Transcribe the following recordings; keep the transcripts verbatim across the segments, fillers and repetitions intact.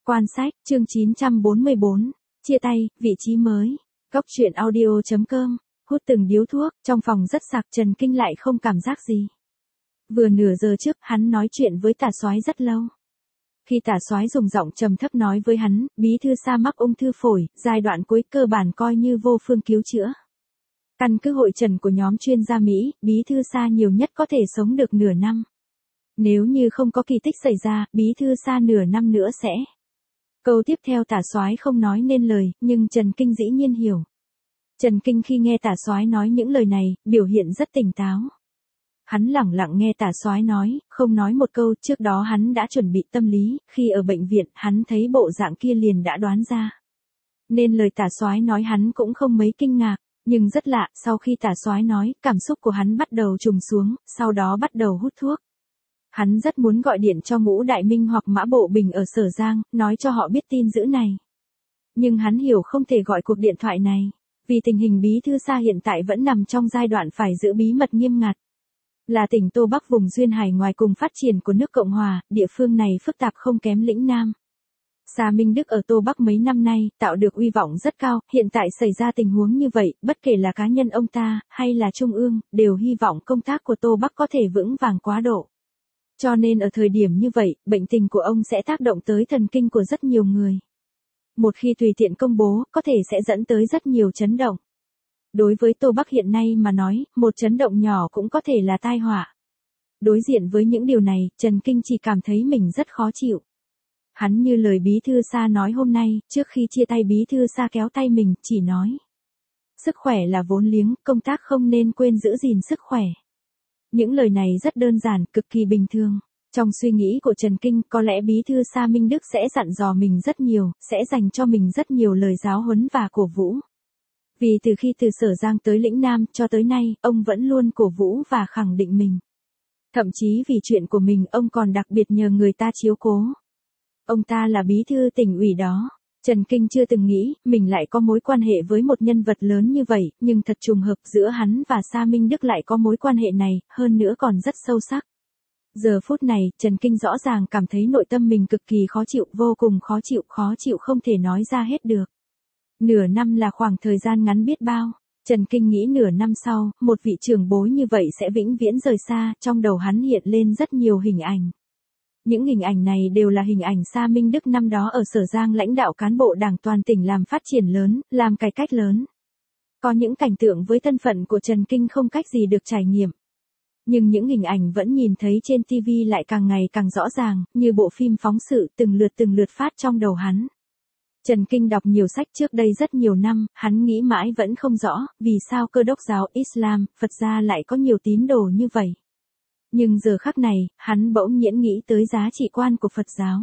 Quan sách, chương chín trăm bốn mươi bốn, chia tay, vị trí mới. Góc truyện audio chấm com, hút từng điếu thuốc, trong phòng rất sạc, Trần Kinh lại không cảm giác gì. Vừa nửa giờ trước, hắn nói chuyện với Tả Soái rất lâu. Khi Tả Soái dùng giọng trầm thấp nói với hắn, bí thư Sa mắc ung thư phổi, giai đoạn cuối cơ bản coi như vô phương cứu chữa. Căn cứ hội trần của nhóm chuyên gia Mỹ, bí thư Sa nhiều nhất có thể sống được nửa năm. Nếu như không có kỳ tích xảy ra, bí thư Sa nửa năm nữa sẽ. Câu tiếp theo Tả Soái không nói nên lời, nhưng Trần Kinh dĩ nhiên hiểu. Trần Kinh khi nghe Tả Soái nói những lời này, biểu hiện rất tỉnh táo. Hắn lẳng lặng nghe Tả Soái nói, không nói một câu, trước đó hắn đã chuẩn bị tâm lý, khi ở bệnh viện, hắn thấy bộ dạng kia liền đã đoán ra. Nên lời Tả Soái nói hắn cũng không mấy kinh ngạc, nhưng rất lạ, sau khi Tả Soái nói, cảm xúc của hắn bắt đầu trùng xuống, sau đó bắt đầu hút thuốc. Hắn rất muốn gọi điện cho Ngũ Đại Minh hoặc Mã Bộ Bình ở Sở Giang, nói cho họ biết tin dữ này. Nhưng hắn hiểu không thể gọi cuộc điện thoại này, vì tình hình bí thư Sa hiện tại vẫn nằm trong giai đoạn phải giữ bí mật nghiêm ngặt. Là tỉnh Tô Bắc vùng duyên hải ngoài cùng phát triển của nước Cộng Hòa, địa phương này phức tạp không kém lĩnh Nam. Sa Minh Đức ở Tô Bắc mấy năm nay, tạo được uy vọng rất cao, hiện tại xảy ra tình huống như vậy, bất kể là cá nhân ông ta, hay là Trung ương, đều hy vọng công tác của Tô Bắc có thể vững vàng quá độ. Cho nên ở thời điểm như vậy, bệnh tình của ông sẽ tác động tới thần kinh của rất nhiều người. Một khi tùy tiện công bố, có thể sẽ dẫn tới rất nhiều chấn động. Đối với Tô Bắc hiện nay mà nói, một chấn động nhỏ cũng có thể là tai họa. Đối diện với những điều này, Trần Kinh chỉ cảm thấy mình rất khó chịu. Hắn như lời bí thư Sa nói hôm nay, trước khi chia tay bí thư Sa kéo tay mình, chỉ nói. Sức khỏe là vốn liếng, công tác không nên quên giữ gìn sức khỏe. Những lời này rất đơn giản, cực kỳ bình thường. Trong suy nghĩ của Trần Kinh, có lẽ bí thư Sa Minh Đức sẽ dặn dò mình rất nhiều, sẽ dành cho mình rất nhiều lời giáo huấn và cổ vũ. Vì từ khi từ Sở Giang tới lĩnh Nam cho tới nay, ông vẫn luôn cổ vũ và khẳng định mình. Thậm chí vì chuyện của mình, ông còn đặc biệt nhờ người ta chiếu cố. Ông ta là bí thư tỉnh ủy đó. Trần Kinh chưa từng nghĩ, mình lại có mối quan hệ với một nhân vật lớn như vậy, nhưng thật trùng hợp giữa hắn và Sa Minh Đức lại có mối quan hệ này, hơn nữa còn rất sâu sắc. Giờ phút này, Trần Kinh rõ ràng cảm thấy nội tâm mình cực kỳ khó chịu, vô cùng khó chịu, khó chịu không thể nói ra hết được. Nửa năm là khoảng thời gian ngắn biết bao. Trần Kinh nghĩ nửa năm sau, một vị trưởng bối như vậy sẽ vĩnh viễn rời xa, trong đầu hắn hiện lên rất nhiều hình ảnh. Những hình ảnh này đều là hình ảnh Sa Minh Đức năm đó ở Sở Giang lãnh đạo cán bộ đảng toàn tỉnh làm phát triển lớn, làm cải cách lớn. Có những cảnh tượng với thân phận của Trần Kinh không cách gì được trải nghiệm. Nhưng những hình ảnh vẫn nhìn thấy trên ti vi lại càng ngày càng rõ ràng, như bộ phim phóng sự từng lượt từng lượt phát trong đầu hắn. Trần Kinh đọc nhiều sách trước đây rất nhiều năm, hắn nghĩ mãi vẫn không rõ, vì sao Cơ đốc giáo Islam, Phật gia lại có nhiều tín đồ như vậy. Nhưng giờ khắc này, hắn bỗng nhiên nghĩ tới giá trị quan của Phật giáo.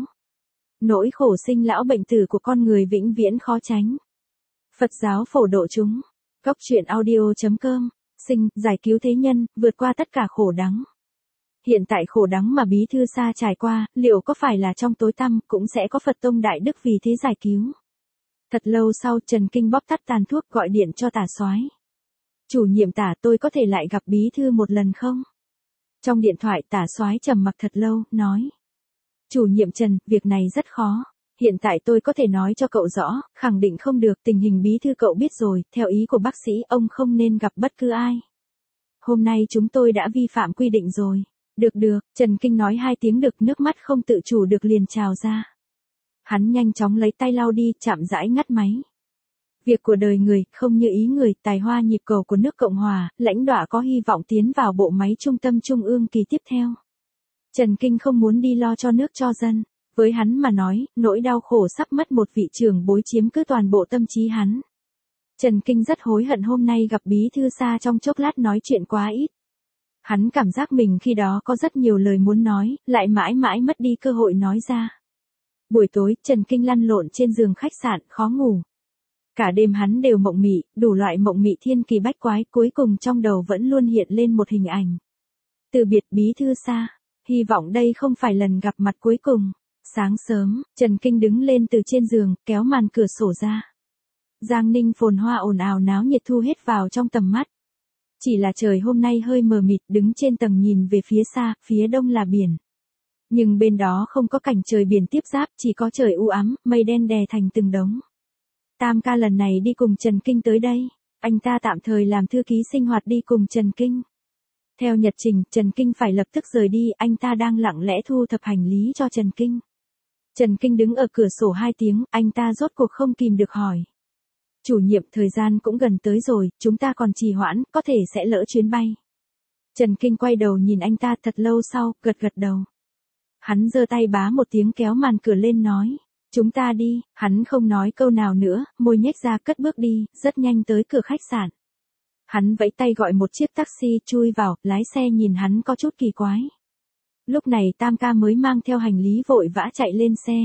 Nỗi khổ sinh lão bệnh tử của con người vĩnh viễn khó tránh. Phật giáo phổ độ chúng. Góc truyện audio chấm com, sinh, giải cứu thế nhân, vượt qua tất cả khổ đắng. Hiện tại khổ đắng mà bí thư Sa trải qua, liệu có phải là trong tối tăm, cũng sẽ có Phật tông đại đức vì thế giải cứu. Thật lâu sau, Trần Kinh bóp tắt tàn thuốc gọi điện cho Tả Soái. Chủ nhiệm Tả, tôi có thể lại gặp bí thư một lần không? Trong điện thoại Tả Soái trầm mặc thật lâu, nói. Chủ nhiệm Trần, việc này rất khó. Hiện tại tôi có thể nói cho cậu rõ, khẳng định không được, tình hình bí thư cậu biết rồi, theo ý của bác sĩ, ông không nên gặp bất cứ ai. Hôm nay chúng tôi đã vi phạm quy định rồi. Được được, Trần Kinh nói hai tiếng được, nước mắt không tự chủ được liền trào ra. Hắn nhanh chóng lấy tay lau đi, chạm rãi ngắt máy. Việc của đời người, không như ý người, tài hoa nhịp cầu của nước Cộng Hòa, lãnh đạo có hy vọng tiến vào bộ máy trung tâm trung ương kỳ tiếp theo. Trần Kinh không muốn đi lo cho nước cho dân. Với hắn mà nói, nỗi đau khổ sắp mất một vị trưởng bối chiếm cứ toàn bộ tâm trí hắn. Trần Kinh rất hối hận hôm nay gặp bí thư Sa trong chốc lát nói chuyện quá ít. Hắn cảm giác mình khi đó có rất nhiều lời muốn nói, lại mãi mãi mất đi cơ hội nói ra. Buổi tối, Trần Kinh lăn lộn trên giường khách sạn, khó ngủ. Cả đêm hắn đều mộng mị, đủ loại mộng mị thiên kỳ bách quái, cuối cùng trong đầu vẫn luôn hiện lên một hình ảnh. Từ biệt bí thư Sa, hy vọng đây không phải lần gặp mặt cuối cùng. Sáng sớm, Trần Kinh đứng lên từ trên giường, kéo màn cửa sổ ra. Giang Ninh phồn hoa ồn ào náo nhiệt thu hết vào trong tầm mắt. Chỉ là trời hôm nay hơi mờ mịt, đứng trên tầng nhìn về phía xa, phía đông là biển. Nhưng bên đó không có cảnh trời biển tiếp giáp, chỉ có trời u ám, mây đen đè thành từng đống. Tam ca lần này đi cùng Trần Kinh tới đây, anh ta tạm thời làm thư ký sinh hoạt đi cùng Trần Kinh. Theo nhật trình, Trần Kinh phải lập tức rời đi, anh ta đang lặng lẽ thu thập hành lý cho Trần Kinh. Trần Kinh đứng ở cửa sổ hai tiếng, anh ta rốt cuộc không kìm được hỏi. Chủ nhiệm, thời gian cũng gần tới rồi, chúng ta còn trì hoãn, có thể sẽ lỡ chuyến bay. Trần Kinh quay đầu nhìn anh ta thật lâu sau, gật gật đầu. Hắn giơ tay bá một tiếng kéo màn cửa lên nói. Chúng ta đi, hắn không nói câu nào nữa, môi nhếch ra cất bước đi, rất nhanh tới cửa khách sạn. Hắn vẫy tay gọi một chiếc taxi chui vào, lái xe nhìn hắn có chút kỳ quái. Lúc này Tam ca mới mang theo hành lý vội vã chạy lên xe.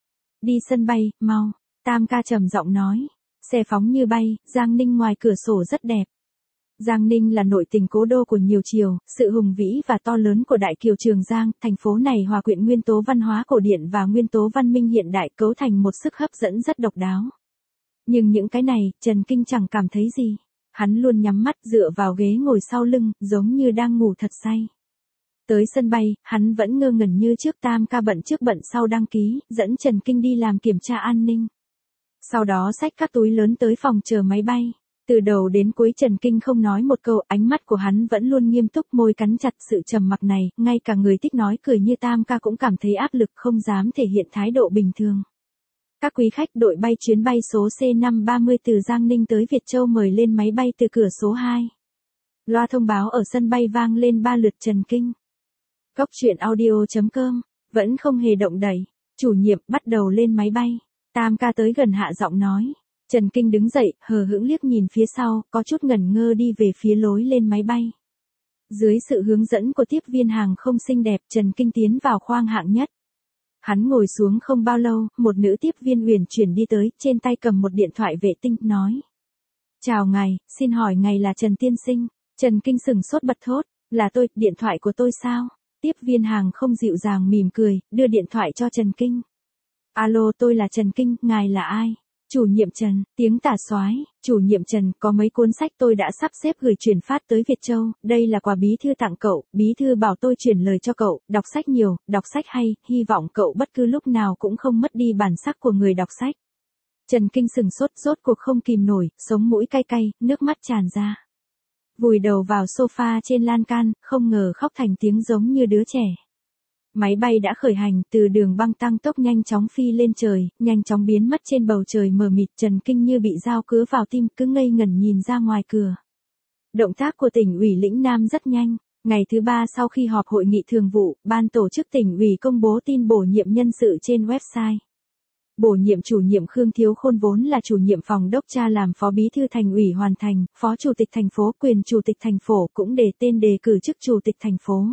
Đi sân bay, mau, Tam ca trầm giọng nói. Xe phóng như bay, Giang Ninh ngoài cửa sổ rất đẹp. Giang Ninh là nội tình cố đô của nhiều triều, sự hùng vĩ và to lớn của Đại Kiều Trường Giang, thành phố này hòa quyện nguyên tố văn hóa cổ điển và nguyên tố văn minh hiện đại cấu thành một sức hấp dẫn rất độc đáo. Nhưng những cái này, Trần Kinh chẳng cảm thấy gì. Hắn luôn nhắm mắt dựa vào ghế ngồi sau lưng, giống như đang ngủ thật say. Tới sân bay, hắn vẫn ngơ ngẩn như trước. Tam ca bận trước bận sau đăng ký, dẫn Trần Kinh đi làm kiểm tra an ninh. Sau đó xách các túi lớn tới phòng chờ máy bay. Từ đầu đến cuối Trần Kinh không nói một câu, ánh mắt của hắn vẫn luôn nghiêm túc, môi cắn chặt. Sự trầm mặc này, ngay cả người thích nói cười như Tam ca cũng cảm thấy áp lực, không dám thể hiện thái độ bình thường. Các quý khách, đội bay chuyến bay số C năm ba mươi từ Giang Ninh tới Việt Châu mời lên máy bay từ cửa số hai. Loa thông báo ở sân bay vang lên ba lượt. Trần Kinh. Cốc truyện audio chấm com, vẫn không hề động đậy. Chủ nhiệm, bắt đầu lên máy bay. Tam ca tới gần hạ giọng nói. Trần Kinh đứng dậy, hờ hững liếc nhìn phía sau, có chút ngẩn ngơ đi về phía lối lên máy bay. Dưới sự hướng dẫn của tiếp viên hàng không xinh đẹp, Trần Kinh tiến vào khoang hạng nhất. Hắn ngồi xuống không bao lâu, một nữ tiếp viên uyển chuyển đi tới, trên tay cầm một điện thoại vệ tinh, nói. Chào ngài, xin hỏi ngài là Trần Tiên Sinh. Trần Kinh sừng sốt bật thốt, là tôi, điện thoại của tôi sao? Tiếp viên hàng không dịu dàng mỉm cười, đưa điện thoại cho Trần Kinh. Alo, tôi là Trần Kinh, ngài là ai? Chủ nhiệm Trần, tiếng tả soái. Chủ nhiệm Trần, có mấy cuốn sách tôi đã sắp xếp gửi chuyển phát tới Việt Châu, đây là quà bí thư tặng cậu, bí thư bảo tôi chuyển lời cho cậu, đọc sách nhiều, đọc sách hay, hy vọng cậu bất cứ lúc nào cũng không mất đi bản sắc của người đọc sách. Trần Kinh sừng sốt, rốt cuộc không kìm nổi, sống mũi cay cay, nước mắt tràn ra. Vùi đầu vào sofa trên lan can, không ngờ khóc thành tiếng giống như đứa trẻ. Máy bay đã khởi hành, từ đường băng tăng tốc nhanh chóng phi lên trời, nhanh chóng biến mất trên bầu trời mờ mịt. Trần Kinh như bị dao cứa vào tim, cứ ngây ngẩn nhìn ra ngoài cửa. Động tác của tỉnh ủy lĩnh Nam rất nhanh. Ngày thứ ba sau khi họp hội nghị thường vụ, ban tổ chức tỉnh ủy công bố tin bổ nhiệm nhân sự trên website. Bổ nhiệm chủ nhiệm Khương Thiếu Khôn vốn là chủ nhiệm phòng đốc tra làm phó bí thư thành ủy hoàn thành, phó chủ tịch thành phố, quyền chủ tịch thành phố cũng đề tên đề cử chức chủ tịch thành phố.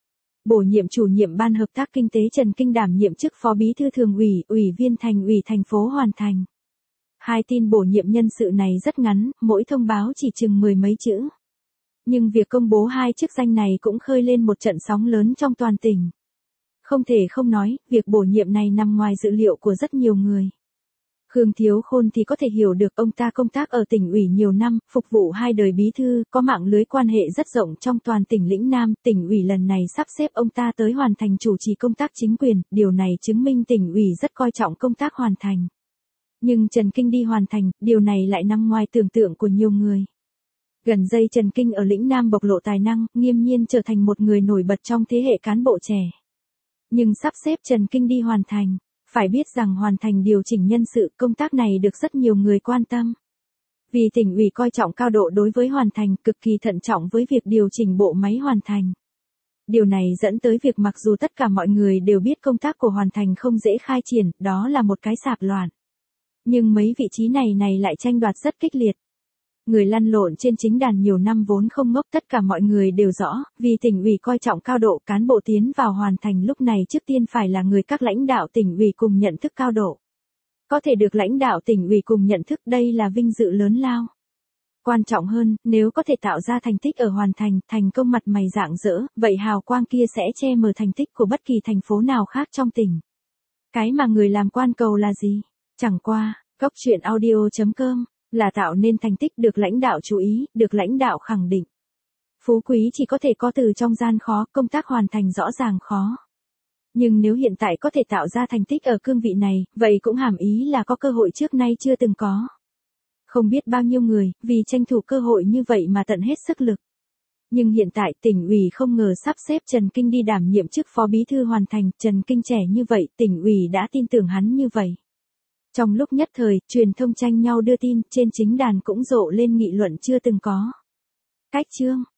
Bổ nhiệm chủ nhiệm ban hợp tác kinh tế Trần Kinh đảm nhiệm chức phó bí thư thường ủy, ủy viên thành ủy thành phố hoàn thành. Hai tin bổ nhiệm nhân sự này rất ngắn, mỗi thông báo chỉ chừng mười mấy chữ. Nhưng việc công bố hai chức danh này cũng khơi lên một trận sóng lớn trong toàn tỉnh. Không thể không nói, việc bổ nhiệm này nằm ngoài dự liệu của rất nhiều người. Khương Thiếu Khôn thì có thể hiểu được, ông ta công tác ở tỉnh ủy nhiều năm, phục vụ hai đời bí thư, có mạng lưới quan hệ rất rộng trong toàn tỉnh lĩnh Nam. Tỉnh ủy lần này sắp xếp ông ta tới hoàn thành chủ trì công tác chính quyền, điều này chứng minh tỉnh ủy rất coi trọng công tác hoàn thành. Nhưng Trần Kinh đi hoàn thành, điều này lại nằm ngoài tưởng tượng của nhiều người. Gần đây Trần Kinh ở lĩnh Nam bộc lộ tài năng, nghiêm nhiên trở thành một người nổi bật trong thế hệ cán bộ trẻ. Nhưng sắp xếp Trần Kinh đi hoàn thành. Phải biết rằng hoàn thành điều chỉnh nhân sự, công tác này được rất nhiều người quan tâm. Vì tỉnh ủy coi trọng cao độ đối với hoàn thành, cực kỳ thận trọng với việc điều chỉnh bộ máy hoàn thành. Điều này dẫn tới việc mặc dù tất cả mọi người đều biết công tác của hoàn thành không dễ khai triển, đó là một cái sạp loạn. Nhưng mấy vị trí này này lại tranh đoạt rất kích liệt. Người lăn lộn trên chính đàn nhiều năm vốn không ngốc, tất cả mọi người đều rõ, vì tỉnh ủy coi trọng cao độ, cán bộ tiến vào hoàn thành lúc này trước tiên phải là người các lãnh đạo tỉnh ủy cùng nhận thức cao độ. Có thể được lãnh đạo tỉnh ủy cùng nhận thức, đây là vinh dự lớn lao. Quan trọng hơn, nếu có thể tạo ra thành tích ở hoàn thành, thành công mặt mày rạng rỡ, vậy hào quang kia sẽ che mờ thành tích của bất kỳ thành phố nào khác trong tỉnh. Cái mà người làm quan cầu là gì? Chẳng qua, cốc truyện audio chấm com là tạo nên thành tích được lãnh đạo chú ý, được lãnh đạo khẳng định. Phú quý chỉ có thể có từ trong gian khó, công tác hoàn thành rõ ràng khó. Nhưng nếu hiện tại có thể tạo ra thành tích ở cương vị này, vậy cũng hàm ý là có cơ hội trước nay chưa từng có. Không biết bao nhiêu người, vì tranh thủ cơ hội như vậy mà tận hết sức lực. Nhưng hiện tại tỉnh ủy không ngờ sắp xếp Trần Kinh đi đảm nhiệm chức phó bí thư hoàn thành, Trần Kinh trẻ như vậy, tỉnh ủy đã tin tưởng hắn như vậy. Trong lúc nhất thời, truyền thông tranh nhau đưa tin, trên chính đàn cũng rộ lên nghị luận chưa từng có. Cách chương